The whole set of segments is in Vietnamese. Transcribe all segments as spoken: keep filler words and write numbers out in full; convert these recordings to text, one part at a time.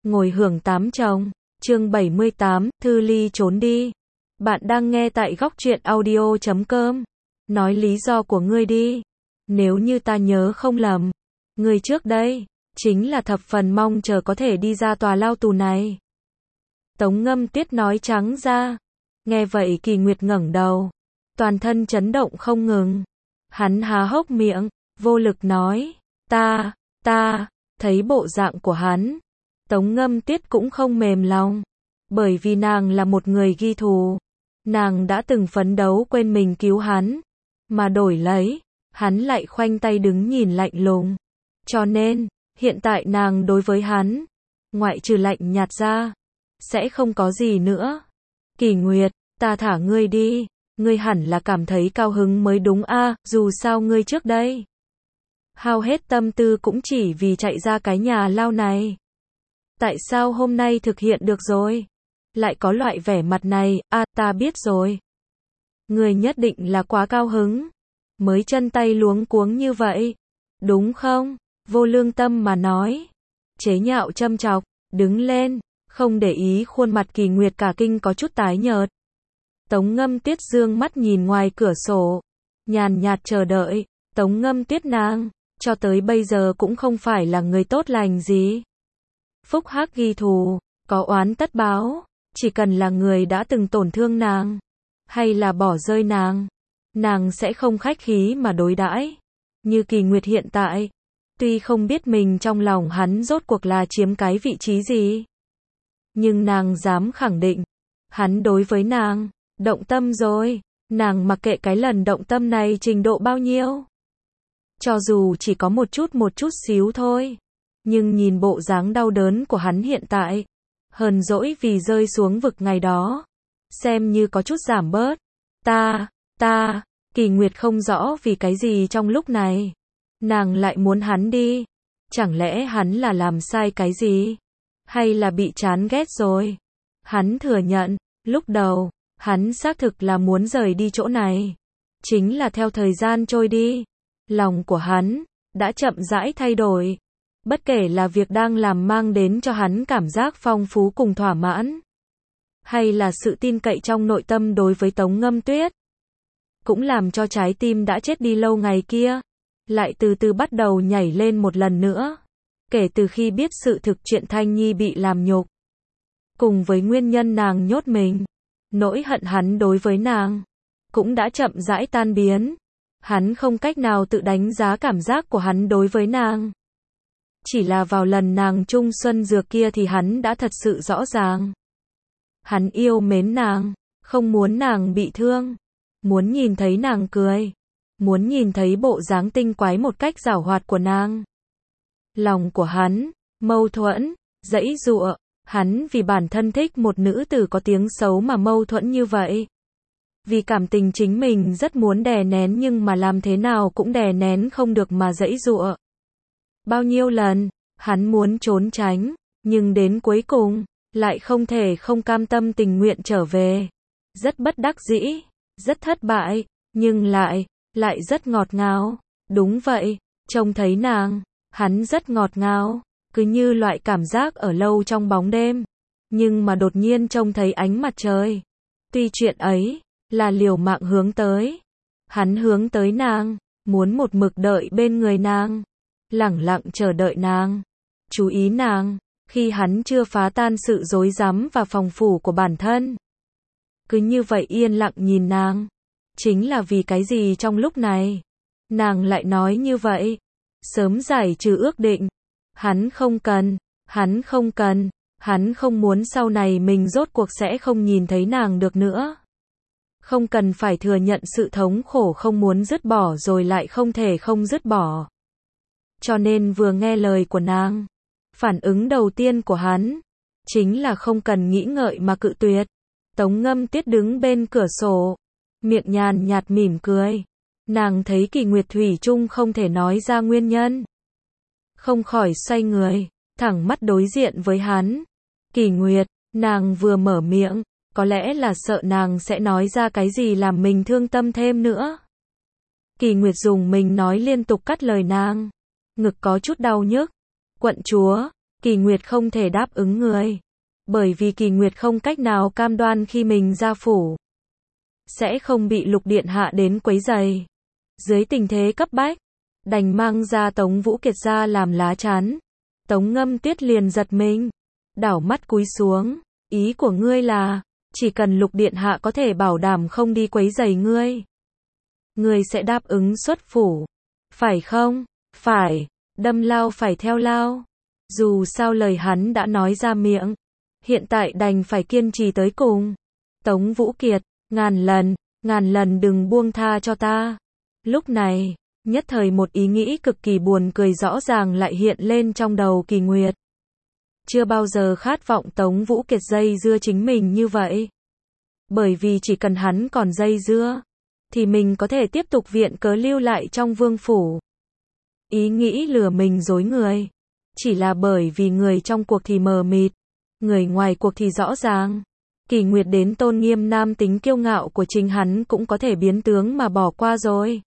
ngồi hưởng tám chồng. Chương bảy mươi tám, Thư Ly trốn đi. Bạn đang nghe tại góc truyện audio chấm com. Nói lý do của ngươi đi. Nếu như ta nhớ không lầm, ngươi trước đây chính là thập phần mong chờ có thể đi ra tòa lao tù này. Tống Ngâm Tuyết nói trắng ra. Nghe vậy Kỳ Nguyệt ngẩng đầu, toàn thân chấn động không ngừng. Hắn há hốc miệng, vô lực nói, ta, ta, thấy bộ dạng của hắn. Tống Ngâm Tuyết cũng không mềm lòng, bởi vì nàng là một người ghi thù. Nàng đã từng phấn đấu quên mình cứu hắn, mà đổi lấy, hắn lại khoanh tay đứng nhìn lạnh lùng. Cho nên, hiện tại nàng đối với hắn, ngoại trừ lạnh nhạt ra, sẽ không có gì nữa. Kỳ Nguyệt, ta thả ngươi đi, ngươi hẳn là cảm thấy cao hứng mới đúng a, dù sao ngươi trước đây hao hết tâm tư cũng chỉ vì chạy ra cái nhà lao này. Tại sao hôm nay thực hiện được rồi? Lại có loại vẻ mặt này, a, ta biết rồi. Ngươi nhất định là quá cao hứng, mới chân tay luống cuống như vậy, đúng không? Vô lương tâm mà nói. Chế nhạo châm chọc, đứng lên, không để ý khuôn mặt Kỳ Nguyệt cả kinh có chút tái nhợt. Tống Ngâm Tuyết dương mắt nhìn ngoài cửa sổ, nhàn nhạt chờ đợi. Tống Ngâm Tuyết nàng, cho tới bây giờ cũng không phải là người tốt lành gì. Phúc hắc ghi thù, có oán tất báo, chỉ cần là người đã từng tổn thương nàng, hay là bỏ rơi nàng, nàng sẽ không khách khí mà đối đãi. Như Kỳ Nguyệt hiện tại, tuy không biết mình trong lòng hắn rốt cuộc là chiếm cái vị trí gì, nhưng nàng dám khẳng định, hắn đối với nàng động tâm rồi. Nàng mặc kệ cái lần động tâm này trình độ bao nhiêu, cho dù chỉ có một chút một chút xíu thôi, nhưng nhìn bộ dáng đau đớn của hắn hiện tại, hờn dỗi vì rơi xuống vực ngày đó, xem như có chút giảm bớt. Ta, ta, Kỳ Nguyệt không rõ vì cái gì trong lúc này, nàng lại muốn hắn đi. Chẳng lẽ hắn là làm sai cái gì? Hay là bị chán ghét rồi? Hắn thừa nhận, lúc đầu, hắn xác thực là muốn rời đi chỗ này. Chính là theo thời gian trôi đi, lòng của hắn đã chậm rãi thay đổi. Bất kể là việc đang làm mang đến cho hắn cảm giác phong phú cùng thỏa mãn, hay là sự tin cậy trong nội tâm đối với Tống Ngâm Tuyết, cũng làm cho trái tim đã chết đi lâu ngày kia, lại từ từ bắt đầu nhảy lên một lần nữa. Kể từ khi biết sự thực chuyện Thanh Nhi bị làm nhục, cùng với nguyên nhân nàng nhốt mình, nỗi hận hắn đối với nàng cũng đã chậm rãi tan biến. Hắn không cách nào tự đánh giá cảm giác của hắn đối với nàng. Chỉ là vào lần nàng chung xuân dược kia thì hắn đã thật sự rõ ràng. Hắn yêu mến nàng, không muốn nàng bị thương, muốn nhìn thấy nàng cười, muốn nhìn thấy bộ dáng tinh quái một cách giảo hoạt của nàng. Lòng của hắn mâu thuẫn, giãy giụa, hắn vì bản thân thích một nữ tử có tiếng xấu mà mâu thuẫn như vậy. Vì cảm tình chính mình rất muốn đè nén nhưng mà làm thế nào cũng đè nén không được mà giãy giụa. Bao nhiêu lần, hắn muốn trốn tránh, nhưng đến cuối cùng, lại không thể không cam tâm tình nguyện trở về. Rất bất đắc dĩ, rất thất bại, nhưng lại, lại rất ngọt ngào. Đúng vậy, trông thấy nàng, hắn rất ngọt ngào, cứ như loại cảm giác ở lâu trong bóng đêm. Nhưng mà đột nhiên trông thấy ánh mặt trời. Tuy chuyện ấy là liều mạng hướng tới, hắn hướng tới nàng, muốn một mực đợi bên người nàng, lẳng lặng chờ đợi nàng, chú ý nàng, khi hắn chưa phá tan sự rối rắm và phòng phủ của bản thân. Cứ như vậy yên lặng nhìn nàng. Chính là vì cái gì trong lúc này, nàng lại nói như vậy? Sớm giải trừ ước định. Hắn không cần, hắn không cần, hắn không muốn sau này mình rốt cuộc sẽ không nhìn thấy nàng được nữa. Không cần phải thừa nhận sự thống khổ không muốn dứt bỏ rồi lại không thể không dứt bỏ. Cho nên vừa nghe lời của nàng, phản ứng đầu tiên của hắn chính là không cần nghĩ ngợi mà cự tuyệt. Tống Ngâm Tuyết đứng bên cửa sổ, miệng nhàn nhạt mỉm cười. Nàng thấy Kỳ Nguyệt thủy chung không thể nói ra nguyên nhân, không khỏi xoay người, thẳng mắt đối diện với hắn. Kỳ Nguyệt, nàng vừa mở miệng, có lẽ là sợ nàng sẽ nói ra cái gì làm mình thương tâm thêm nữa. Kỳ Nguyệt dùng mình nói liên tục cắt lời nàng. Ngực có chút đau nhức. Quận chúa, Kỳ Nguyệt không thể đáp ứng người. Bởi vì Kỳ Nguyệt không cách nào cam đoan khi mình ra phủ sẽ không bị Lục Điện Hạ đến quấy rầy. Dưới tình thế cấp bách, đành mang ra Tống Vũ Kiệt ra làm lá chắn. Tống Ngâm Tuyết liền giật mình, đảo mắt cúi xuống, ý của ngươi là, chỉ cần Lục Điện Hạ có thể bảo đảm không đi quấy rầy ngươi, ngươi sẽ đáp ứng xuất phủ, phải không? Phải, đâm lao phải theo lao. Dù sao lời hắn đã nói ra miệng, hiện tại đành phải kiên trì tới cùng. Tống Vũ Kiệt, ngàn lần, ngàn lần đừng buông tha cho ta. Lúc này, nhất thời một ý nghĩ cực kỳ buồn cười rõ ràng lại hiện lên trong đầu Kỳ Nguyệt. Chưa bao giờ khát vọng Tống Vũ Kiệt dây dưa chính mình như vậy. Bởi vì chỉ cần hắn còn dây dưa, thì mình có thể tiếp tục viện cớ lưu lại trong vương phủ. Ý nghĩ lừa mình dối người. Chỉ là bởi vì người trong cuộc thì mờ mịt, người ngoài cuộc thì rõ ràng. Kỳ Nguyệt đến tôn nghiêm nam tính kiêu ngạo của chính hắn cũng có thể biến tướng mà bỏ qua rồi.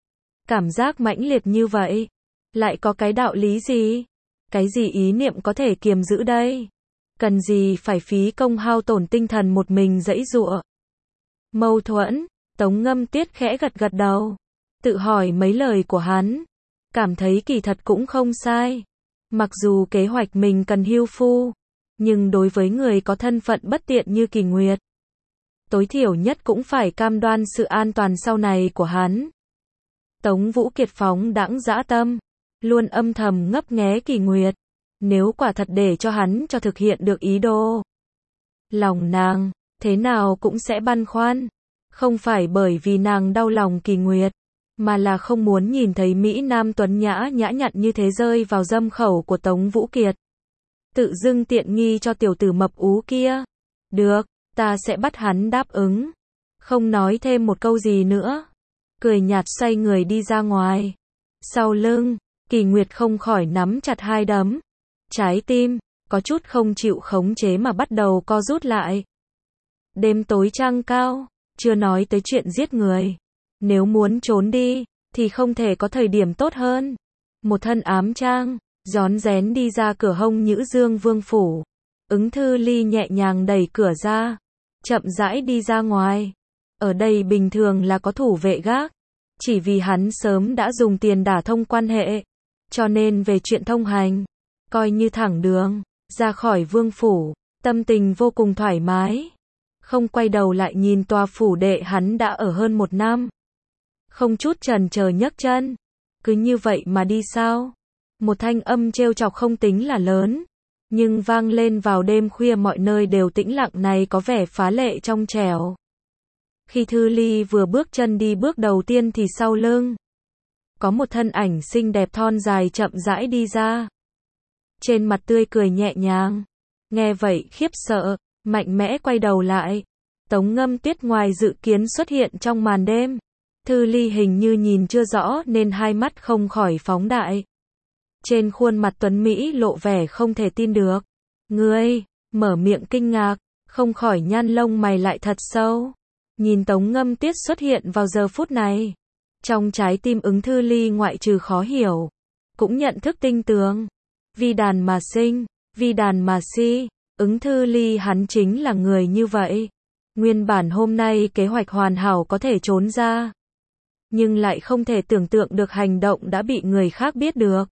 Cảm giác mãnh liệt như vậy, lại có cái đạo lý gì? Cái gì ý niệm có thể kiềm giữ đây? Cần gì phải phí công hao tổn tinh thần một mình giãy giụa? Mâu thuẫn, Tống Ngâm Tuyết khẽ gật gật đầu, tự hỏi mấy lời của hắn, cảm thấy kỳ thật cũng không sai. Mặc dù kế hoạch mình cần hưu phu, nhưng đối với người có thân phận bất tiện như Kỳ Nguyệt, tối thiểu nhất cũng phải cam đoan sự an toàn sau này của hắn. Tống Vũ Kiệt phóng đãng dã tâm, luôn âm thầm ngấp nghé Kỳ Nguyệt, nếu quả thật để cho hắn cho thực hiện được ý đồ, lòng nàng thế nào cũng sẽ băn khoăn, không phải bởi vì nàng đau lòng Kỳ Nguyệt, mà là không muốn nhìn thấy Mỹ Nam tuấn nhã nhã nhặn như thế rơi vào dâm khẩu của Tống Vũ Kiệt. Tự dưng tiện nghi cho tiểu tử mập ú kia. Được, ta sẽ bắt hắn đáp ứng. Không nói thêm một câu gì nữa. Cười nhạt xoay người đi ra ngoài. Sau lưng, Kỳ Nguyệt không khỏi nắm chặt hai đấm. Trái tim, có chút không chịu khống chế mà bắt đầu co rút lại. Đêm tối trăng cao, chưa nói tới chuyện giết người. Nếu muốn trốn đi, thì không thể có thời điểm tốt hơn. Một thân ám trang, rón rén đi ra cửa hông Nhữ Dương Vương phủ. Ứng Thư Ly nhẹ nhàng đẩy cửa ra, chậm rãi đi ra ngoài. Ở đây bình thường là có thủ vệ gác, chỉ vì hắn sớm đã dùng tiền đả thông quan hệ, cho nên về chuyện thông hành, coi như thẳng đường, ra khỏi vương phủ, tâm tình vô cùng thoải mái. Không quay đầu lại nhìn tòa phủ đệ hắn đã ở hơn một năm. Không chút chần chờ nhấc chân, cứ như vậy mà đi sao? Một thanh âm trêu chọc không tính là lớn, nhưng vang lên vào đêm khuya mọi nơi đều tĩnh lặng này có vẻ phá lệ trong trẻo. Khi Thư Ly vừa bước chân đi bước đầu tiên thì sau lưng có một thân ảnh xinh đẹp thon dài chậm rãi đi ra. Trên mặt tươi cười nhẹ nhàng. Nghe vậy khiếp sợ, mạnh mẽ quay đầu lại. Tống Ngâm Tuyết ngoài dự kiến xuất hiện trong màn đêm. Thư Ly hình như nhìn chưa rõ nên hai mắt không khỏi phóng đại. Trên khuôn mặt tuấn Mỹ lộ vẻ không thể tin được. Ngươi, mở miệng kinh ngạc, không khỏi nhăn lông mày lại thật sâu. Nhìn Tống Ngâm Tuyết xuất hiện vào giờ phút này. Trong trái tim Ứng Thư Ly ngoại trừ khó hiểu, cũng nhận thức tinh tường. Vi đàn mà sinh, vi đàn mà si, Ứng Thư Ly hắn chính là người như vậy. Nguyên bản hôm nay kế hoạch hoàn hảo có thể trốn ra, nhưng lại không thể tưởng tượng được hành động đã bị người khác biết được.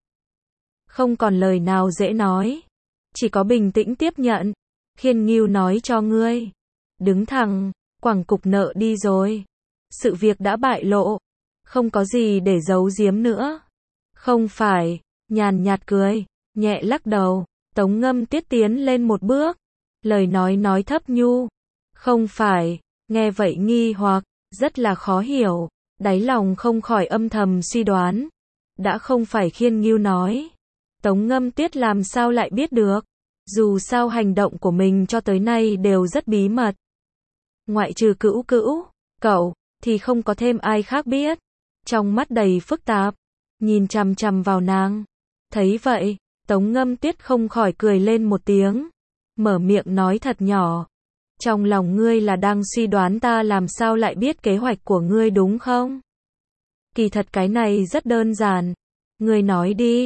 Không còn lời nào dễ nói, chỉ có bình tĩnh tiếp nhận. Khiên Ngưu nói cho ngươi, đứng thẳng, quẳng cục nợ đi rồi. Sự việc đã bại lộ, không có gì để giấu giếm nữa. Không phải, nhàn nhạt cười, nhẹ lắc đầu. Tống Ngâm Tuyết tiến lên một bước, lời nói nói thấp nhu. Không phải, nghe vậy nghi hoặc, rất là khó hiểu, đáy lòng không khỏi âm thầm suy đoán. Đã không phải Khiên Ngưu nói, Tống Ngâm Tuyết làm sao lại biết được? Dù sao hành động của mình cho tới nay đều rất bí mật. Ngoại trừ Cữu Cữu, cậu, thì không có thêm ai khác biết. Trong mắt đầy phức tạp, nhìn chằm chằm vào nàng. Thấy vậy, Tống Ngâm Tuyết không khỏi cười lên một tiếng, mở miệng nói thật nhỏ. Trong lòng ngươi là đang suy đoán ta làm sao lại biết kế hoạch của ngươi đúng không? Kỳ thật cái này rất đơn giản. Ngươi nói đi,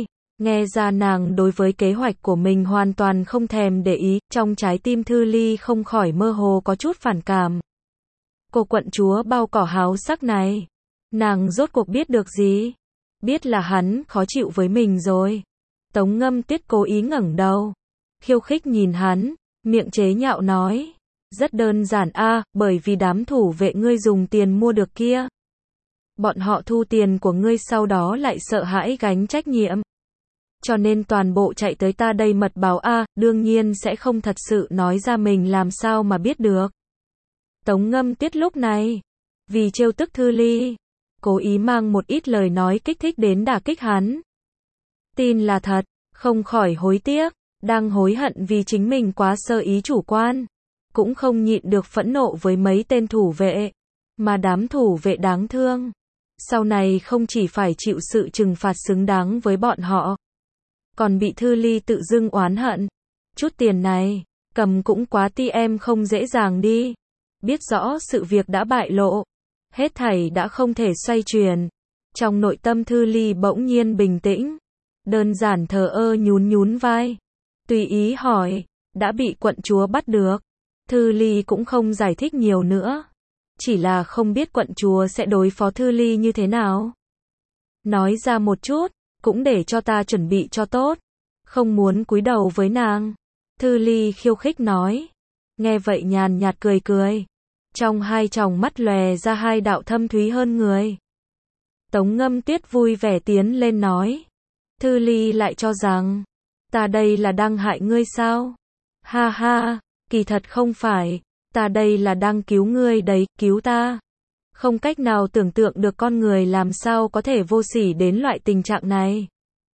Nghe ra nàng đối với kế hoạch của mình hoàn toàn không thèm để ý, trong trái tim Thư Ly không khỏi mơ hồ có chút phản cảm. Cô quận chúa bao cỏ háo sắc này, nàng rốt cuộc biết được gì? Biết là hắn khó chịu với mình rồi. Tống Ngâm Tuyết cố ý ngẩng đầu, khiêu khích nhìn hắn, miệng chế nhạo nói. Rất đơn giản a, bởi vì đám thủ vệ ngươi dùng tiền mua được kia. Bọn họ thu tiền của ngươi sau đó lại sợ hãi gánh trách nhiệm. Cho nên toàn bộ chạy tới ta đây mật báo a, đương nhiên sẽ không thật sự nói ra mình làm sao mà biết được. Tống Ngâm Tuyết lúc này, vì trêu tức Thư Ly, cố ý mang một ít lời nói kích thích đến đả kích hắn. Tin là thật, không khỏi hối tiếc, đang hối hận vì chính mình quá sơ ý chủ quan. Cũng không nhịn được phẫn nộ với mấy tên thủ vệ, mà đám thủ vệ đáng thương. Sau này không chỉ phải chịu sự trừng phạt xứng đáng với bọn họ, còn bị Thư Ly tự dưng oán hận. Chút tiền này, cầm cũng quá ti em không dễ dàng đi. Biết rõ sự việc đã bại lộ, hết thảy đã không thể xoay chuyển. Trong nội tâm Thư Ly bỗng nhiên bình tĩnh, đơn giản thờ ơ nhún nhún vai, tùy ý hỏi, đã bị quận chúa bắt được. Thư Ly cũng không giải thích nhiều nữa, chỉ là không biết quận chúa sẽ đối phó Thư Ly như thế nào. Nói ra một chút, cũng để cho ta chuẩn bị cho tốt, không muốn cúi đầu với nàng. Thư Ly khiêu khích nói, nghe vậy nhàn nhạt cười cười, trong hai tròng mắt lòe ra hai đạo thâm thúy hơn người. Tống Ngâm Tuyết vui vẻ tiến lên nói, Thư Ly lại cho rằng, ta đây là đang hại ngươi sao? Ha ha, kỳ thật không phải, ta đây là đang cứu ngươi đấy, cứu ta. Không cách nào tưởng tượng được con người làm sao có thể vô sỉ đến loại tình trạng này.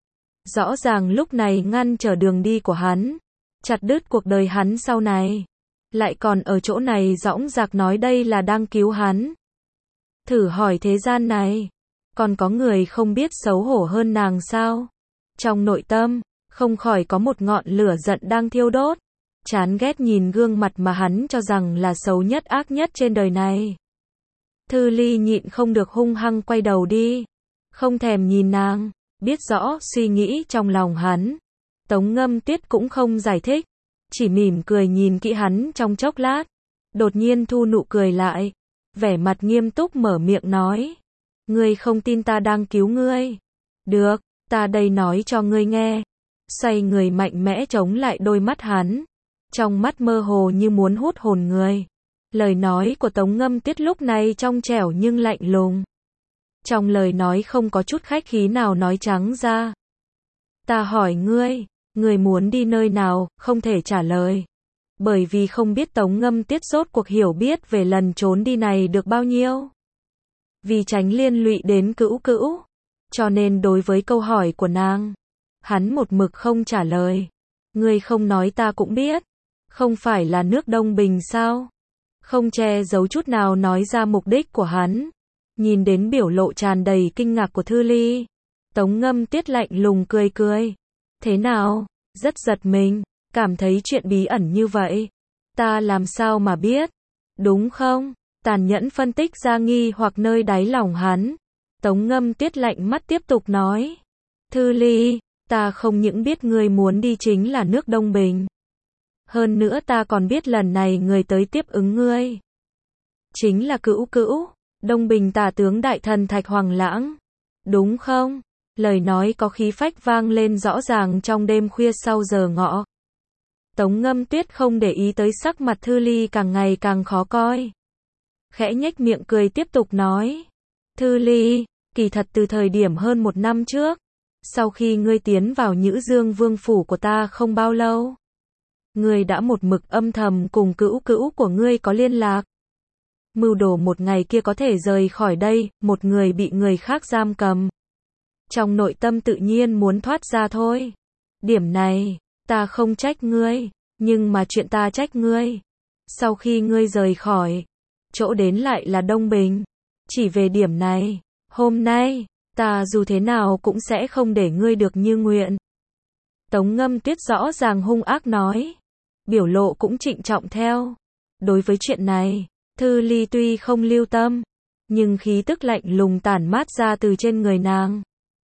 Rõ ràng lúc này ngăn trở đường đi của hắn, chặt đứt cuộc đời hắn sau này, lại còn ở chỗ này dõng dạc nói đây là đang cứu hắn. Thử hỏi thế gian này, còn có người không biết xấu hổ hơn nàng sao? Trong nội tâm, không khỏi có một ngọn lửa giận đang thiêu đốt, chán ghét nhìn gương mặt mà hắn cho rằng là xấu nhất ác nhất trên đời này. Thư Ly nhịn không được hung hăng quay đầu đi, không thèm nhìn nàng, biết rõ suy nghĩ trong lòng hắn. Tống Ngâm Tuyết cũng không giải thích, chỉ mỉm cười nhìn kỹ hắn trong chốc lát, đột nhiên thu nụ cười lại, vẻ mặt nghiêm túc mở miệng nói, ngươi không tin ta đang cứu ngươi. Được, ta đây nói cho ngươi nghe. Xoay người mạnh mẽ chống lại đôi mắt hắn, trong mắt mơ hồ như muốn hút hồn người. Lời nói của Tống Ngâm Tuyết lúc này trong trẻo nhưng lạnh lùng. Trong lời nói không có chút khách khí nào nói trắng ra. Ta hỏi ngươi, ngươi muốn đi nơi nào, không thể trả lời. Bởi vì không biết Tống Ngâm Tuyết rốt cuộc hiểu biết về lần trốn đi này được bao nhiêu. Vì tránh liên lụy đến Cữu Cữu, cho nên đối với câu hỏi của nàng, hắn một mực không trả lời. Ngươi không nói ta cũng biết, không phải là nước Đông Bình sao? Không che giấu chút nào nói ra mục đích của hắn. Nhìn đến biểu lộ tràn đầy kinh ngạc của Thư Ly, Tống Ngâm Tuyết lạnh lùng cười cười. Thế nào? Rất giật mình, cảm thấy chuyện bí ẩn như vậy, ta làm sao mà biết? Đúng không? Tàn nhẫn phân tích ra nghi hoặc nơi đáy lòng hắn. Tống Ngâm Tuyết lạnh mắt tiếp tục nói, Thư Ly, ta không những biết ngươi muốn đi chính là nước Đông Bình. Hơn nữa ta còn biết lần này người tới tiếp ứng ngươi chính là Cữu Cữu, Đông Bình tả tướng đại thần Thạch Hoàng Lãng. Đúng không? Lời nói có khí phách vang lên rõ ràng trong đêm khuya sau giờ ngọ. Tống Ngâm Tuyết không để ý tới sắc mặt Thư Ly càng ngày càng khó coi. Khẽ nhếch miệng cười tiếp tục nói, Thư Ly, kỳ thật từ thời điểm hơn một năm trước, sau khi ngươi tiến vào Nhữ Dương Vương phủ của ta không bao lâu, ngươi đã một mực âm thầm cùng Cữu Cữu của ngươi có liên lạc. Mưu đồ một ngày kia có thể rời khỏi đây, một người bị người khác giam cầm. Trong nội tâm tự nhiên muốn thoát ra thôi. Điểm này, ta không trách ngươi, nhưng mà chuyện ta trách ngươi. Sau khi ngươi rời khỏi, chỗ đến lại là Đông Bình. Chỉ về điểm này, hôm nay, ta dù thế nào cũng sẽ không để ngươi được như nguyện. Tống Ngâm Tuyết rõ ràng hung ác nói, biểu lộ cũng trịnh trọng theo. Đối với chuyện này, Thư Ly tuy không lưu tâm, nhưng khí tức lạnh lùng tản mát ra từ trên người nàng.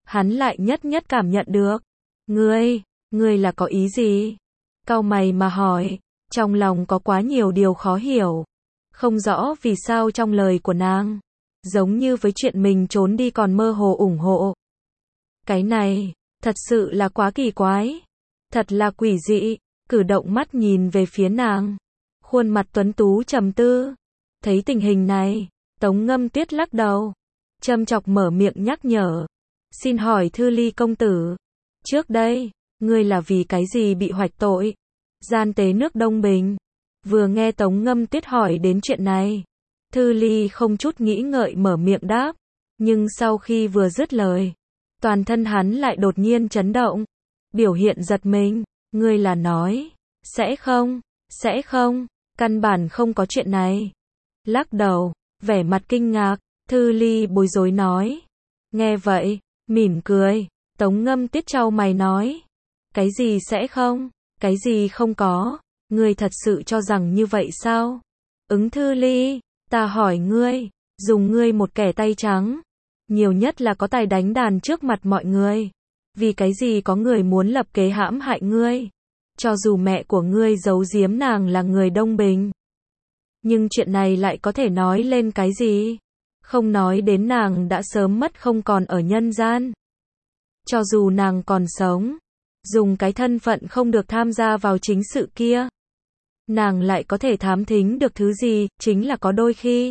hắn lại nhất nhất cảm nhận được. Ngươi, ngươi là có ý gì? Cau mày mà hỏi, trong lòng có quá nhiều điều khó hiểu. Không rõ vì sao trong lời của nàng, giống như với chuyện mình trốn đi còn mơ hồ ủng hộ. Cái này, thật sự là quá kỳ quái. Thật là quỷ dị, cử động mắt nhìn về phía nàng. Khuôn mặt tuấn tú trầm tư. Thấy tình hình này, Tống Ngâm Tuyết lắc đầu. Châm chọc mở miệng nhắc nhở. Xin hỏi Thư Ly công tử. Trước đây, ngươi là vì cái gì bị hoạch tội? Gian tế nước Đông Bình. Vừa nghe Tống Ngâm Tuyết hỏi đến chuyện này, Thư Ly không chút nghĩ ngợi mở miệng đáp. Nhưng sau khi vừa dứt lời, toàn thân hắn lại đột nhiên chấn động. Biểu hiện giật mình. Ngươi là nói, sẽ không, sẽ không, căn bản không có chuyện này. Lắc đầu, vẻ mặt kinh ngạc, Thư Ly bối rối nói. Nghe vậy, mỉm cười, Tống Ngâm Tuyết chau mày nói. Cái gì sẽ không, cái gì không có, ngươi thật sự cho rằng như vậy sao? Ứng Thư Ly, ta hỏi ngươi, dùng ngươi một kẻ tay trắng, nhiều nhất là có tài đánh đàn trước mặt mọi người. Vì cái gì có người muốn lập kế hãm hại ngươi? Cho dù mẹ của ngươi giấu giếm nàng là người Đông Bình. Nhưng chuyện này lại có thể nói lên cái gì? Không nói đến nàng đã sớm mất không còn ở nhân gian. Cho dù nàng còn sống, dùng cái thân phận không được tham gia vào chính sự kia, nàng lại có thể thám thính được thứ gì, chính là có đôi khi.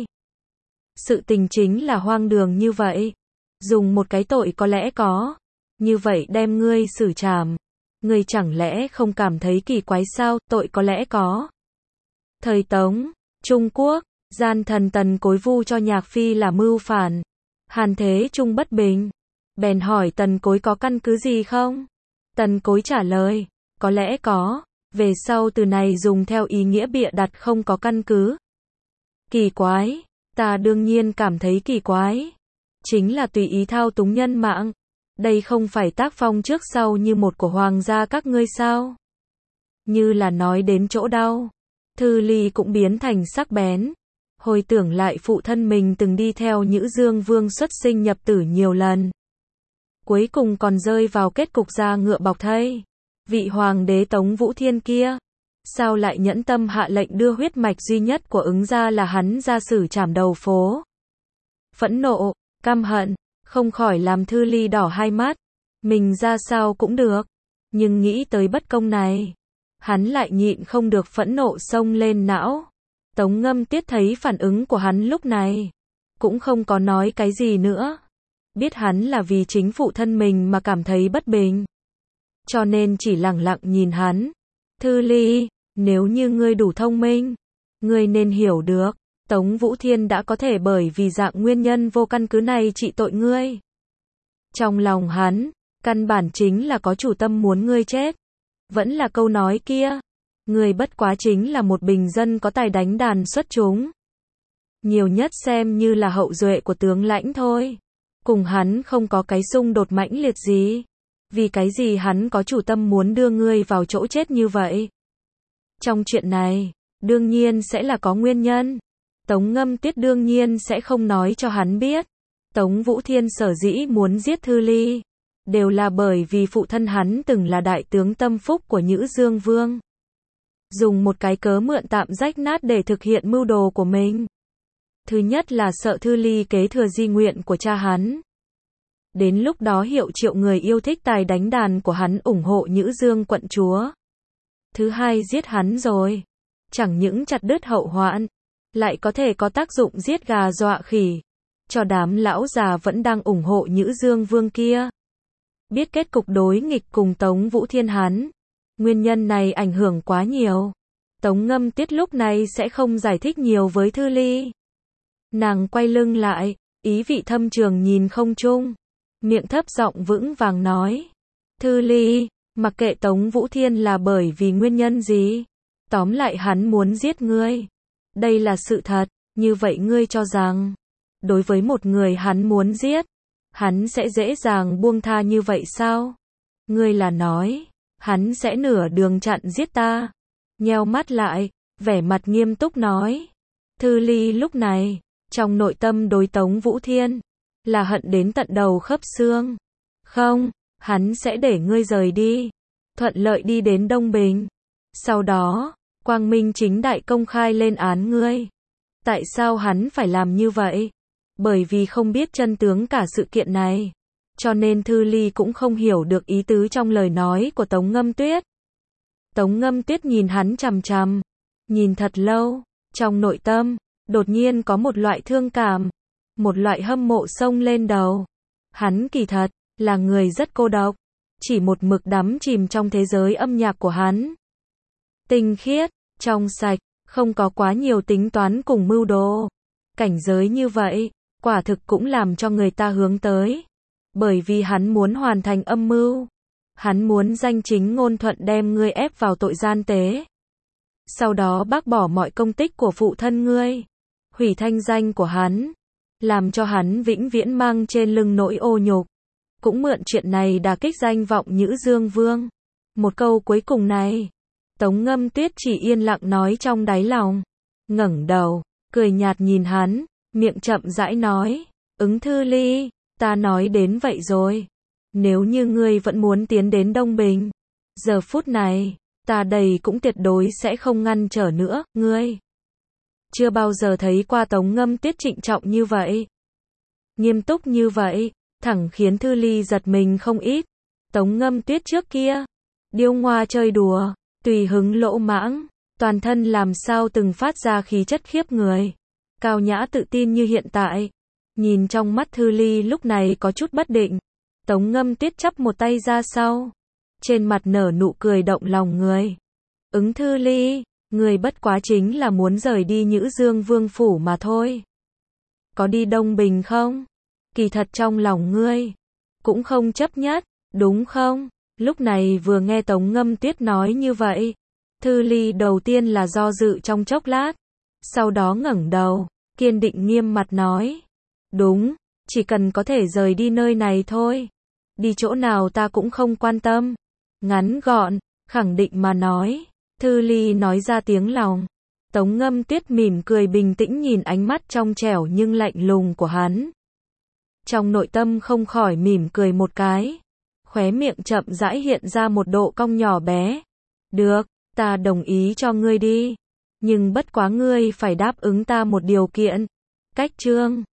Sự tình chính là hoang đường như vậy. Dùng một cái tội có lẽ có. Như vậy đem ngươi xử trảm. Ngươi chẳng lẽ không cảm thấy kỳ quái sao, tội có lẽ có. Thời Tống, Trung Quốc, gian thần Tần Cối vu cho Nhạc Phi là mưu phản. Hàn Thế Trung bất bình. Bèn hỏi Tần Cối có căn cứ gì không? Tần Cối trả lời, có lẽ có. Về sau từ này dùng theo ý nghĩa bịa đặt không có căn cứ. Kỳ quái, ta đương nhiên cảm thấy kỳ quái. Chính là tùy ý thao túng nhân mạng. Đây không phải tác phong trước sau như một của hoàng gia các ngươi sao? Như là nói đến chỗ đau. Thư Ly cũng biến thành sắc bén. Hồi tưởng lại phụ thân mình từng đi theo Nhữ Dương Vương xuất sinh nhập tử nhiều lần. Cuối cùng còn rơi vào kết cục da ngựa bọc thây. Vị hoàng đế Tống Vũ Thiên kia, sao lại nhẫn tâm hạ lệnh đưa huyết mạch duy nhất của Ứng gia là hắn ra xử trảm đầu phố? Phẫn nộ, căm hận, không khỏi làm Thư Ly đỏ hai mắt. Mình ra sao cũng được, nhưng nghĩ tới bất công này, hắn lại nhịn không được phẫn nộ xông lên não. Tống Ngâm Tuyết thấy phản ứng của hắn lúc này, cũng không có nói cái gì nữa. Biết hắn là vì chính phụ thân mình mà cảm thấy bất bình, cho nên chỉ lặng lặng nhìn hắn. Thư Ly, nếu như ngươi đủ thông minh, ngươi nên hiểu được, Tống Vũ Thiên đã có thể bởi vì dạng nguyên nhân vô căn cứ này trị tội ngươi. Trong lòng hắn, căn bản chính là có chủ tâm muốn ngươi chết. Vẫn là câu nói kia, ngươi bất quá chính là một bình dân có tài đánh đàn xuất chúng. Nhiều nhất xem như là hậu duệ của tướng lãnh thôi. Cùng hắn không có cái xung đột mãnh liệt gì. Vì cái gì hắn có chủ tâm muốn đưa ngươi vào chỗ chết như vậy? Trong chuyện này, đương nhiên sẽ là có nguyên nhân. Tống Ngâm Tuyết đương nhiên sẽ không nói cho hắn biết. Tống Vũ Thiên sở dĩ muốn giết Thư Ly, đều là bởi vì phụ thân hắn từng là đại tướng tâm phúc của Nhữ Dương Vương. Dùng một cái cớ mượn tạm rách nát để thực hiện mưu đồ của mình. Thứ nhất là sợ Thư Ly kế thừa di nguyện của cha hắn. Đến lúc đó hiệu triệu người yêu thích tài đánh đàn của hắn ủng hộ Nhữ Dương quận chúa. Thứ hai giết hắn rồi, chẳng những chặt đứt hậu hoạn, lại có thể có tác dụng giết gà dọa khỉ, cho đám lão già vẫn đang ủng hộ Nhữ Dương Vương kia. Biết kết cục đối nghịch cùng Tống Vũ Thiên hắn, nguyên nhân này ảnh hưởng quá nhiều. Tống Ngâm Tuyết lúc này sẽ không giải thích nhiều với Thư Ly. Nàng quay lưng lại, ý vị thâm trường nhìn không trung, miệng thấp giọng vững vàng nói. Thư Ly, mặc kệ Tống Vũ Thiên là bởi vì nguyên nhân gì, tóm lại hắn muốn giết ngươi. Đây là sự thật, như vậy ngươi cho rằng, đối với một người hắn muốn giết, hắn sẽ dễ dàng buông tha như vậy sao? Ngươi là nói, hắn sẽ nửa đường chặn giết ta. Nheo mắt lại, vẻ mặt nghiêm túc nói. Thư Ly lúc này, trong nội tâm đối Tống Vũ Thiên, là hận đến tận đầu khớp xương. Không, hắn sẽ để ngươi rời đi, thuận lợi đi đến Đông Bình. Sau đó, quang minh chính đại công khai lên án ngươi. Tại sao hắn phải làm như vậy? Bởi vì không biết chân tướng cả sự kiện này. Cho nên Thư Ly cũng không hiểu được ý tứ trong lời nói của Tống Ngâm Tuyết. Tống Ngâm Tuyết nhìn hắn chằm chằm, nhìn thật lâu, trong nội tâm, đột nhiên có một loại thương cảm, một loại hâm mộ xông lên đầu. Hắn kỳ thật, là người rất cô độc, chỉ một mực đắm chìm trong thế giới âm nhạc của hắn. Tinh khiết, trong sạch, không có quá nhiều tính toán cùng mưu đồ. Cảnh giới như vậy, quả thực cũng làm cho người ta hướng tới. Bởi vì hắn muốn hoàn thành âm mưu. Hắn muốn danh chính ngôn thuận đem ngươi ép vào tội gian tế. Sau đó bác bỏ mọi công tích của phụ thân ngươi. Hủy thanh danh của hắn. Làm cho hắn vĩnh viễn mang trên lưng nỗi ô nhục. Cũng mượn chuyện này đả kích danh vọng Nhữ Dương Vương. Một câu cuối cùng này, Tống Ngâm Tuyết chỉ yên lặng nói trong đáy lòng. Ngẩng đầu, cười nhạt nhìn hắn, miệng chậm rãi nói, Ứng Thư Ly, ta nói đến vậy rồi. Nếu như ngươi vẫn muốn tiến đến Đông Bình, giờ phút này, ta đây cũng tuyệt đối sẽ không ngăn trở nữa, ngươi. Chưa bao giờ thấy qua Tống Ngâm Tuyết trịnh trọng như vậy. Nghiêm túc như vậy, thẳng khiến Thư Ly giật mình không ít. Tống Ngâm Tuyết trước kia, điêu ngoa chơi đùa, tùy hứng lỗ mãng, toàn thân làm sao từng phát ra khí chất khiếp người. Cao nhã tự tin như hiện tại. Nhìn trong mắt Thư Ly lúc này có chút bất định. Tống Ngâm Tuyết chắp một tay ra sau. Trên mặt nở nụ cười động lòng người. Ứng Thư Ly, người bất quá chính là muốn rời đi Nhữ Dương Vương phủ mà thôi. Có đi Đông Bình không? Kỳ thật trong lòng ngươi cũng không chấp nhất, đúng không? Lúc này vừa nghe Tống Ngâm Tuyết nói như vậy, Thư Ly đầu tiên là do dự trong chốc lát, sau đó ngẩng đầu, kiên định nghiêm mặt nói, đúng, chỉ cần có thể rời đi nơi này thôi, đi chỗ nào ta cũng không quan tâm. Ngắn gọn, khẳng định mà nói, Thư Ly nói ra tiếng lòng. Tống Ngâm Tuyết mỉm cười bình tĩnh nhìn ánh mắt trong trẻo nhưng lạnh lùng của hắn. Trong nội tâm không khỏi mỉm cười một cái, khóe miệng chậm rãi hiện ra một độ cong nhỏ bé. Được, ta đồng ý cho ngươi đi, nhưng bất quá ngươi phải đáp ứng ta một điều kiện. Cách chương